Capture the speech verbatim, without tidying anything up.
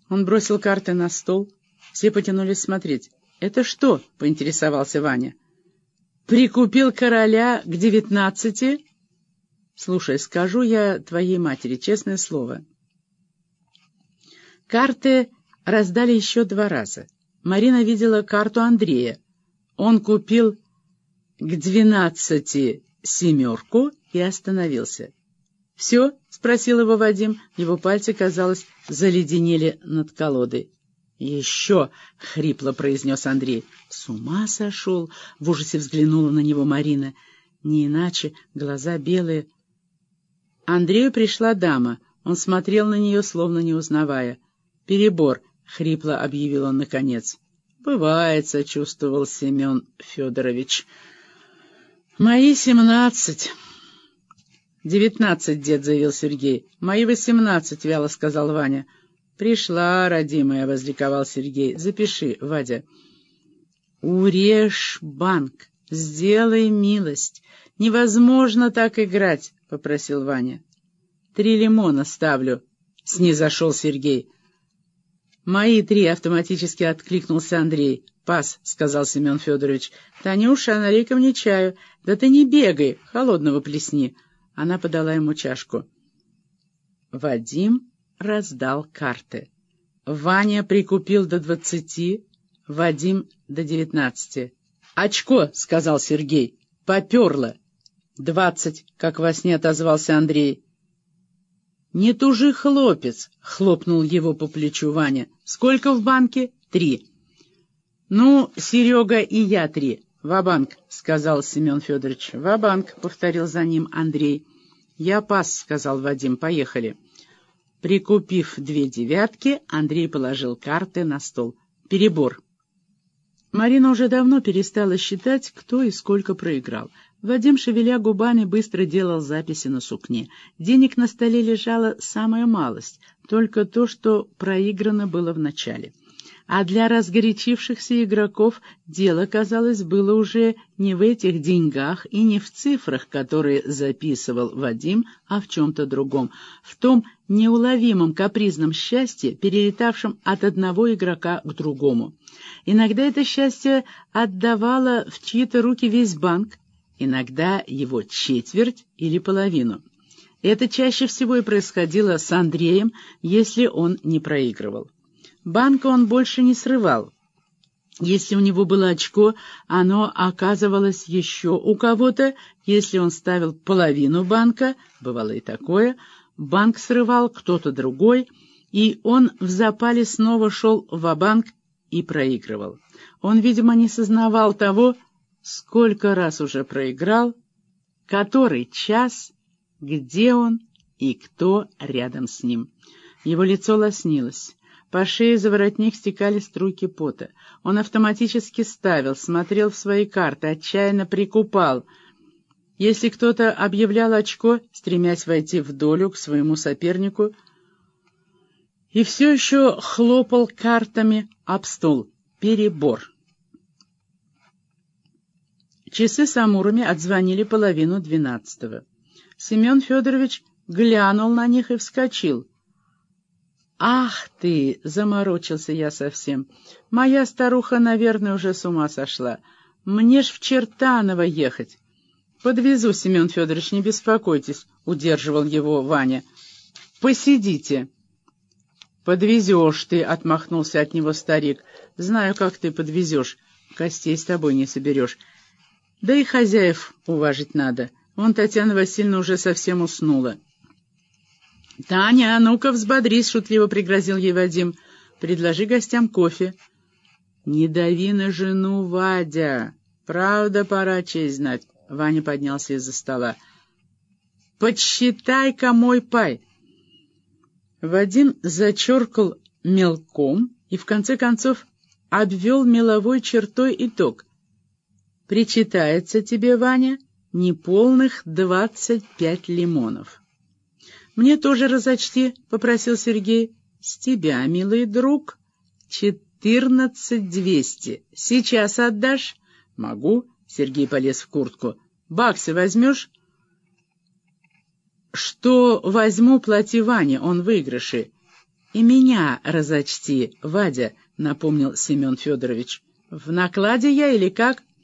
Он бросил карты на стол. Все потянулись смотреть. «Это что?» — поинтересовался Ваня. «Прикупил короля к девятнадцати?» «Слушай, скажу я твоей матери, честное слово». Карты раздали еще два раза. Марина видела карту Андрея. Он купил к двенадцати семерку и остановился. «Все?» — спросил его Вадим. Его пальцы, казалось, заледенели над колодой. «Еще!» — хрипло произнес Андрей. «С ума сошел!» — в ужасе взглянула на него Марина. Не иначе, глаза белые. Андрею пришла дама. Он смотрел на нее, словно не узнавая. «Перебор!» — хрипло объявил он наконец. «Бывает», — сочувствовал Семен Федорович. «Мои семнадцать». «Девятнадцать, дед», — заявил Сергей. «Мои восемнадцать», — вяло сказал Ваня. «Пришла, родимая», — возликовал Сергей. «Запиши, Вадя». «Урежь банк, сделай милость. Невозможно так играть», — попросил Ваня. «Три лимона ставлю», — снизошел Сергей. «Мои три», — автоматически откликнулся Андрей. «Пас», — сказал Семен Федорович. «Танюша, налей-ка мне чаю». «Да ты не бегай, холодного плесни». Она подала ему чашку. Вадим раздал карты. Ваня прикупил до двадцати, Вадим до девятнадцати. «Очко», — сказал Сергей. «Поперло». «Двадцать», — как во сне отозвался Андрей. «Не тужи, хлопец», — хлопнул его по плечу Ваня. «Сколько в банке?» «Три». «Ну, Серега, и я три. Ва-банк», — сказал Семен Федорович. «Ва-банк», — повторил за ним Андрей. «Я пас», — сказал Вадим. «Поехали». Прикупив две девятки, Андрей положил карты на стол. Перебор. Марина уже давно перестала считать, кто и сколько проиграл. Вадим, шевеля губами, быстро делал записи на сукне. Денег на столе лежала самая малость, только то, что проиграно было в начале. А для разгорячившихся игроков дело, казалось, было уже не в этих деньгах и не в цифрах, которые записывал Вадим, а в чем-то другом, в том неуловимом капризном счастье, перелетавшем от одного игрока к другому. Иногда это счастье отдавало в чьи-то руки весь банк, иногда его четверть или половину. Это чаще всего и происходило с Андреем, если он не проигрывал. Банка он больше не срывал. Если у него было очко, оно оказывалось еще у кого-то. Если он ставил половину банка, бывало и такое, банк срывал кто-то другой, и он в запале снова шел ва-банк и проигрывал. Он, видимо, не сознавал того, сколько раз уже проиграл, который час, где он и кто рядом с ним. Его лицо лоснилось. По шее за воротник стекали струйки пота. Он автоматически ставил, смотрел в свои карты, отчаянно прикупал. Если кто-то объявлял очко, стремясь войти в долю к своему сопернику, и все еще хлопал картами об стол. Перебор. Часы с амурами отзвонили половину двенадцатого. Семен Федорович глянул на них и вскочил. «Ах ты!» — заморочился я совсем. «Моя старуха, наверное, уже с ума сошла. Мне ж в Чертаново ехать». «Подвезу, Семен Федорович, не беспокойтесь», — удерживал его Ваня. «Посидите». «Подвезешь ты», — отмахнулся от него старик. «Знаю, как ты подвезешь. Костей с тобой не соберешь. Да и хозяев уважить надо. Вон Татьяна Васильевна уже совсем уснула». «Таня, а ну-ка взбодрись», — шутливо пригрозил ей Вадим. «Предложи гостям кофе». «Не дави на жену, Вадя. Правда, пора честь знать». Ваня поднялся из-за стола. «Подсчитай-ка мой пай». Вадим зачеркал мелком и, в конце концов, обвел меловой чертой итог. «Причитается тебе, Ваня, неполных двадцать пять лимонов». «Мне тоже разочти», — попросил Сергей. «С тебя, милый друг, четырнадцать двести. Сейчас отдашь?» «Могу», — Сергей полез в куртку. «Баксы возьмешь?» «Что возьму, плати Ване, он в выигрыше. И меня разочти, Вадя, — напомнил Семен Федорович. В накладе я или как?